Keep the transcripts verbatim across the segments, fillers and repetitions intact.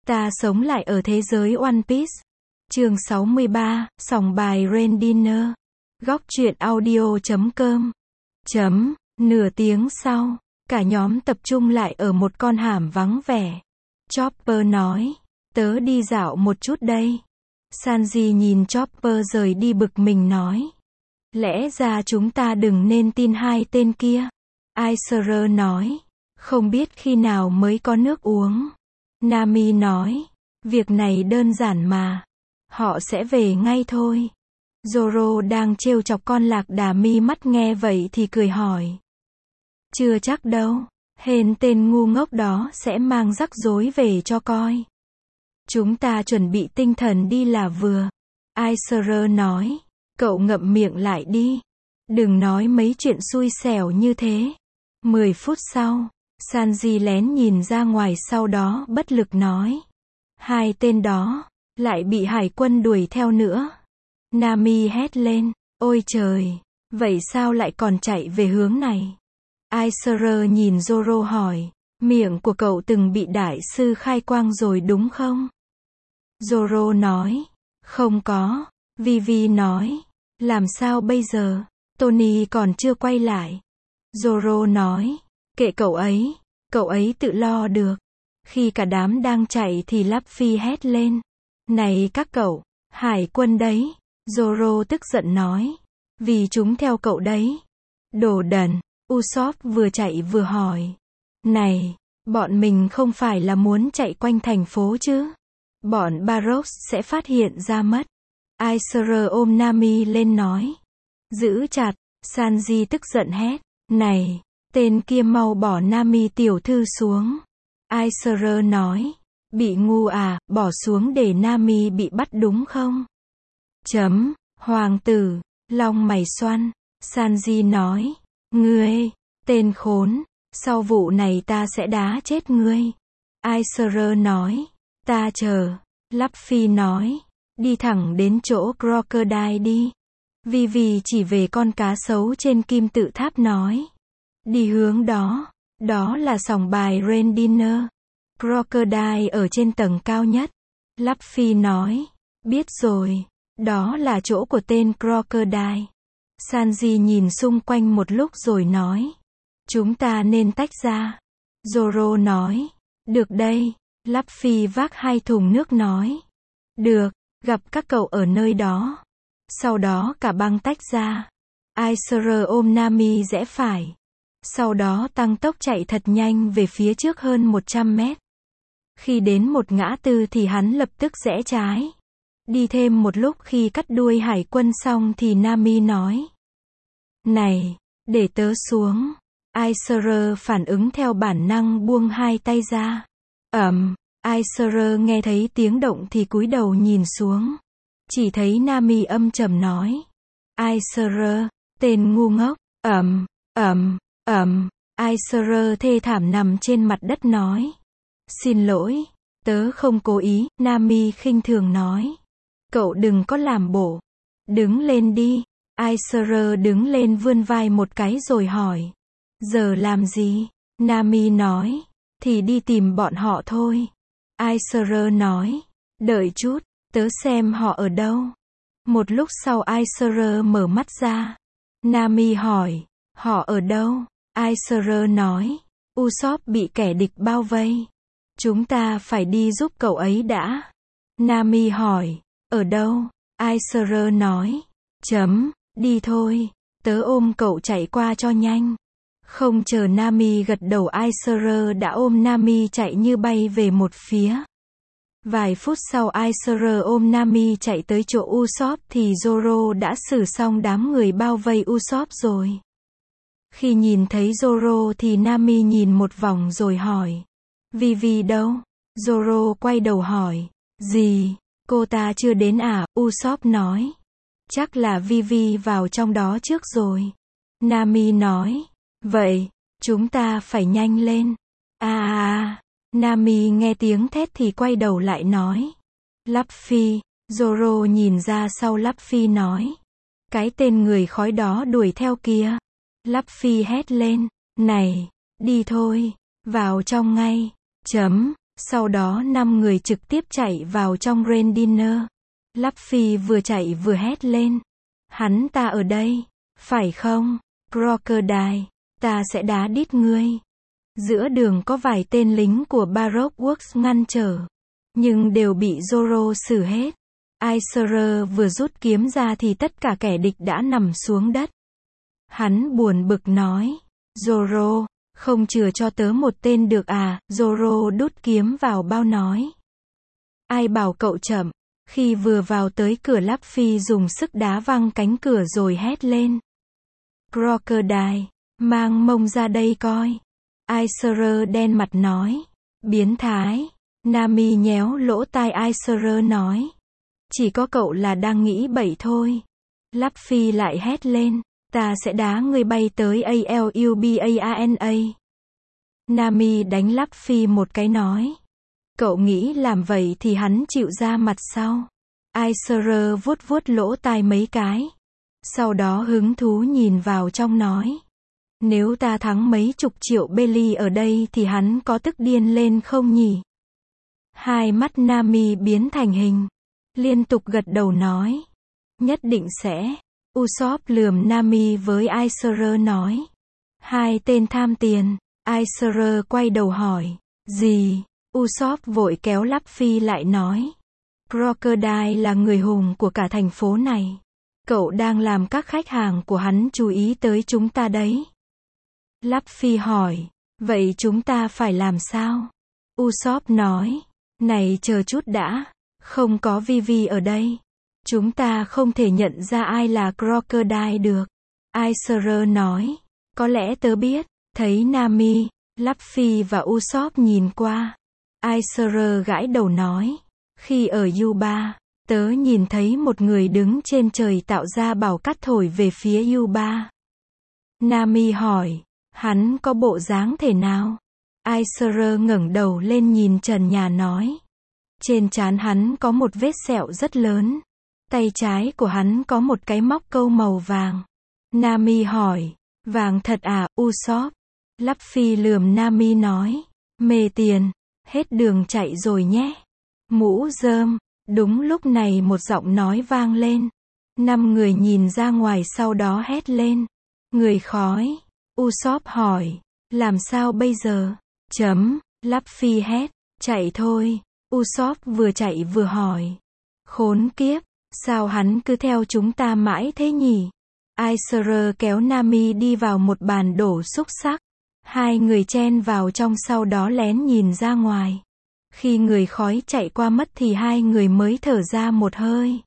Ta sống lại ở thế giới One Piece. Chương sáu mươi ba, sòng bài Rain Dinner. Góc truyện audio chấm com. Chấm, nửa tiếng sau, cả nhóm tập trung lại ở một con hẻm vắng vẻ. Chopper nói, tớ đi dạo một chút đây. Sanji nhìn Chopper rời đi bực mình nói. Lẽ ra chúng ta đừng nên tin hai tên kia. Aiser nói, không biết khi nào mới có nước uống. Nami nói, việc này đơn giản mà. Họ sẽ về ngay thôi. Zoro đang trêu chọc con lạc đà mi mắt nghe vậy thì cười hỏi. Chưa chắc đâu, hên tên ngu ngốc đó sẽ mang rắc rối về cho coi. Chúng ta chuẩn bị tinh thần đi là vừa. Aiser nói, cậu ngậm miệng lại đi. Đừng nói mấy chuyện xui xẻo như thế. Mười phút sau, Sanji lén nhìn ra ngoài sau đó bất lực nói. Hai tên đó, lại bị hải quân đuổi theo nữa. Nami hét lên, ôi trời, vậy sao lại còn chạy về hướng này? Aiser nhìn Zoro hỏi, miệng của cậu từng bị đại sư khai quang rồi đúng không? Zoro nói, không có. Vivi nói, làm sao bây giờ? Tony còn chưa quay lại. Zoro nói, kệ cậu ấy, cậu ấy tự lo được. Khi cả đám đang chạy thì Luffy hét lên. Này các cậu, hải quân đấy. Zoro tức giận nói. Vì chúng theo cậu đấy. Đồ đần. Usopp vừa chạy vừa hỏi. Này, bọn mình không phải là muốn chạy quanh thành phố chứ? Bọn Baroque sẽ phát hiện ra mất. Aiser ôm Nami lên nói. Giữ chặt. Sanji tức giận hét. Này, tên kia mau bỏ Nami tiểu thư xuống. Aiser nói. Bị ngu à, bỏ xuống để Nami bị bắt đúng không? Chấm, hoàng tử, long mày xoăn. Sanji nói. Ngươi, tên khốn, sau vụ này ta sẽ đá chết ngươi. Aiser nói. Ta chờ. Luffy nói. Đi thẳng đến chỗ Crocodile đi. Vivi chỉ về con cá sấu trên kim tự tháp nói. Đi hướng đó. Đó là sòng bài Rain Dinner. Crocodile ở trên tầng cao nhất. Luffy nói. Biết rồi. Đó là chỗ của tên Crocodile. Sanji nhìn xung quanh một lúc rồi nói. Chúng ta nên tách ra. Zoro nói. Được đây. Luffy vác hai thùng nước nói. Được, gặp các cậu ở nơi đó. Sau đó cả băng tách ra. Aiser ôm Nami rẽ phải. Sau đó tăng tốc chạy thật nhanh về phía trước hơn một trăm mét. Khi đến một ngã tư thì hắn lập tức rẽ trái. Đi thêm một lúc khi cắt đuôi hải quân xong thì Nami nói. Này, để tớ xuống. Aiser phản ứng theo bản năng buông hai tay ra. Ầm, Aiser nghe thấy tiếng động thì cúi đầu nhìn xuống. Chỉ thấy Nami âm trầm nói. Aiser, tên ngu ngốc. Ầm, ầm, ầm, Aiser thê thảm nằm trên mặt đất nói. Xin lỗi, tớ không cố ý, Nami khinh thường nói. Cậu đừng có làm bộ. Đứng lên đi. Aiser đứng lên vươn vai một cái rồi hỏi. Giờ làm gì? Nami nói. Thì đi tìm bọn họ thôi. Aiser nói. Đợi chút, tớ xem họ ở đâu. Một lúc sau Aiser mở mắt ra. Nami hỏi. Họ ở đâu? Aiser nói. Usopp bị kẻ địch bao vây. Chúng ta phải đi giúp cậu ấy đã. Nami hỏi. Ở đâu? Aiser nói. Chấm, đi thôi. Tớ ôm cậu chạy qua cho nhanh. Không chờ Nami gật đầu Aiser đã ôm Nami chạy như bay về một phía. Vài phút sau Aiser ôm Nami chạy tới chỗ Usopp thì Zoro đã xử xong đám người bao vây Usopp rồi. Khi nhìn thấy Zoro thì Nami nhìn một vòng rồi hỏi. Vivi đâu? Zoro quay đầu hỏi. Gì? Cô ta chưa đến à? Usopp nói. Chắc là Vivi vào trong đó trước rồi. Nami nói. Vậy, chúng ta phải nhanh lên. À à, Nami nghe tiếng thét thì quay đầu lại nói. Luffy, Zoro nhìn ra sau Luffy nói. Cái tên người khói đó đuổi theo kìa. Luffy hét lên. Này, đi thôi, vào trong ngay. Chấm, Sau đó năm người trực tiếp chạy vào trong Rendiner. Luffy vừa chạy vừa hét lên. Hắn ta ở đây, phải không? Crocodile, ta sẽ đá đít ngươi. Giữa đường có vài tên lính của Baroque Works ngăn trở, nhưng đều bị Zoro xử hết. Aicerer vừa rút kiếm ra thì tất cả kẻ địch đã nằm xuống đất. Hắn buồn bực nói, Zoro, không chừa cho tớ một tên được à? Zoro đút kiếm vào bao nói. Ai bảo cậu chậm? Khi vừa vào tới cửa, Luffy dùng sức đá văng cánh cửa rồi hét lên. Crocodile, mang mông ra đây coi. Aicerer đen mặt nói. Biến thái. Nami nhéo lỗ tai Aicerer nói. Chỉ có cậu là đang nghĩ bậy thôi. Luffy lại hét lên. Ta sẽ đá người bay tới Alubana. Nami đánh Luffy một cái nói. Cậu nghĩ làm vậy thì hắn chịu ra mặt sau. Aicerer vuốt vuốt lỗ tai mấy cái. Sau đó hứng thú nhìn vào trong nói. Nếu ta thắng mấy chục triệu belly ở đây thì hắn có tức điên lên không nhỉ? Hai mắt Nami biến thành hình. Liên tục gật đầu nói. Nhất định sẽ. Usopp lườm Nami với Aicerer nói. Hai tên tham tiền. Aicerer quay đầu hỏi. Gì? Usopp vội kéo Luffy lại nói. Crocodile là người hùng của cả thành phố này. Cậu đang làm các khách hàng của hắn chú ý tới chúng ta đấy. Luffy hỏi. Vậy chúng ta phải làm sao? Usopp nói. Này chờ chút đã. Không có Vivi ở đây. Chúng ta không thể nhận ra ai là Crocodile được. Aicerer nói. Có lẽ tớ biết. Thấy Nami, Luffy và Usopp nhìn qua. Aicerer gãi đầu nói. Khi ở Yuba, tớ nhìn thấy một người đứng trên trời tạo ra bảo cát thổi về phía Yuba. Nami hỏi. Hắn có bộ dáng thế nào? Aicerer ngẩng đầu lên nhìn trần nhà nói. Trên trán hắn có một vết sẹo rất lớn. Tay trái của hắn có một cái móc câu màu vàng. Nami hỏi. Vàng thật à, Usopp? Luffy lườm Nami nói. Mê tiền. Hết đường chạy rồi nhé. Mũ rơm. Đúng lúc này một giọng nói vang lên. Năm người nhìn ra ngoài sau đó hét lên. Người khói. Usopp hỏi. Làm sao bây giờ? Chấm. Luffy hét. Chạy thôi. Usopp vừa chạy vừa hỏi. Khốn kiếp. Sao hắn cứ theo chúng ta mãi thế nhỉ? Aicerer kéo Nami đi vào một bàn đổ xúc xắc. Hai người chen vào trong sau đó lén nhìn ra ngoài. Khi người khói chạy qua mất thì hai người mới thở ra một hơi.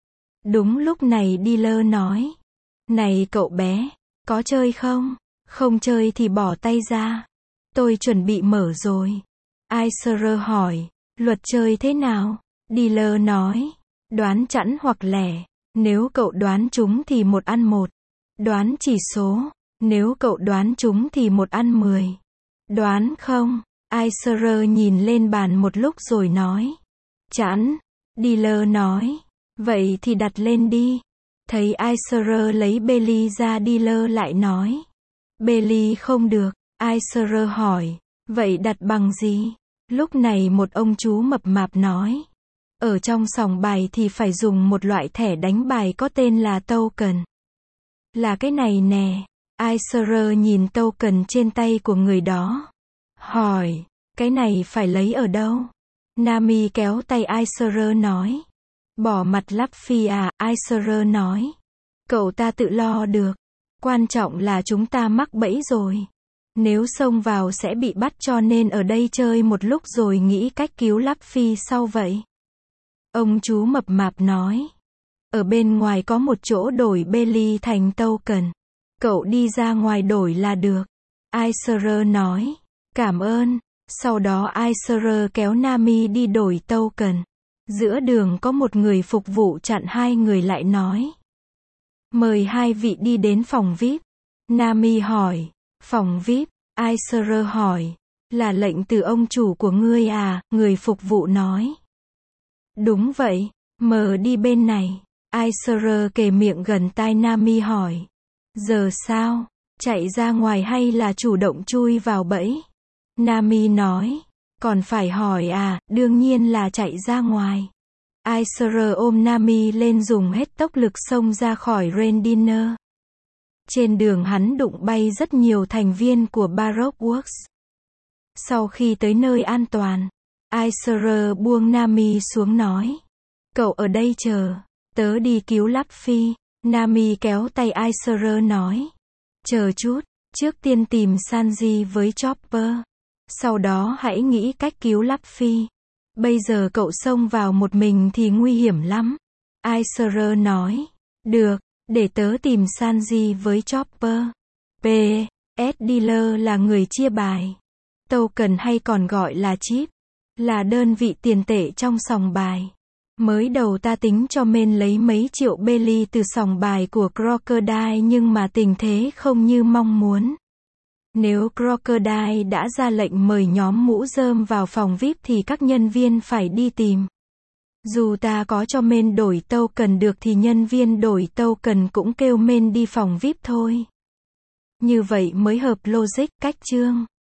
Đúng lúc này dealer nói. Này cậu bé, có chơi không? Không chơi thì bỏ tay ra. Tôi chuẩn bị mở rồi. Aicerer hỏi. Luật chơi thế nào? Dealer nói. Đoán chẵn hoặc lẻ. Nếu cậu đoán trúng thì một ăn một. Đoán chỉ số. Nếu cậu đoán trúng thì một ăn mười. Đoán không? Aicerer nhìn lên bàn một lúc rồi nói. Chẵn. Dealer nói. Vậy thì đặt lên đi. Thấy Aicerer lấy belly ra, dealer lại nói. Belly không được. Aicerer hỏi. Vậy đặt bằng gì? Lúc này một ông chú mập mạp nói. Ở trong sòng bài thì phải dùng một loại thẻ đánh bài có tên là token. Là cái này nè. Aicerer nhìn token trên tay của người đó. Hỏi. Cái này phải lấy ở đâu? Nami kéo tay Aicerer nói. Bỏ mặt Luffy à? Aicerer nói. Cậu ta tự lo được. Quan trọng là chúng ta mắc bẫy rồi. Nếu xông vào sẽ bị bắt, cho nên ở đây chơi một lúc rồi nghĩ cách cứu Luffy sau vậy. Ông chú mập mạp nói. Ở bên ngoài có một chỗ đổi belly thành token. Cậu đi ra ngoài đổi là được. Aicerer nói. Cảm ơn. Sau đó Aicerer kéo Nami đi đổi token. Giữa đường có một người phục vụ chặn hai người lại nói. Mời hai vị đi đến phòng vi ai pi. Nami hỏi. Phòng vi ai pi? Aicerer hỏi. Là lệnh từ ông chủ của ngươi à? Người phục vụ nói. Đúng vậy. Mờ đi bên này. Aicerer kề miệng gần tai Nami hỏi. Giờ sao? Chạy ra ngoài hay là chủ động chui vào bẫy? Nami nói. Còn phải hỏi à, đương nhiên là chạy ra ngoài. Acer ôm Nami lên dùng hết tốc lực xông ra khỏi Rendiner. Trên đường hắn đụng bay rất nhiều thành viên của Baroque Works. Sau khi tới nơi an toàn, Acer buông Nami xuống nói. Cậu ở đây chờ, tớ đi cứu Luffy. Nami kéo tay Acer nói. Chờ chút, trước tiên tìm Sanji với Chopper. Sau đó hãy nghĩ cách cứu Luffy. Bây giờ cậu xông vào một mình thì nguy hiểm lắm. Acer nói. Được, để tớ tìm Sanji với Chopper. P S Dealer là người chia bài. Token hay còn gọi là chip, là đơn vị tiền tệ trong sòng bài. Mới đầu ta tính cho men lấy mấy triệu belly từ sòng bài của Crocodile nhưng mà tình thế không như mong muốn. Nếu Crocodile đã ra lệnh mời nhóm mũ rơm vào phòng vi ai pi thì các nhân viên phải đi tìm. Dù ta có cho men đổi token được thì nhân viên đổi token cũng kêu men đi phòng vi ai pi thôi. Như vậy mới hợp logic, cách chương.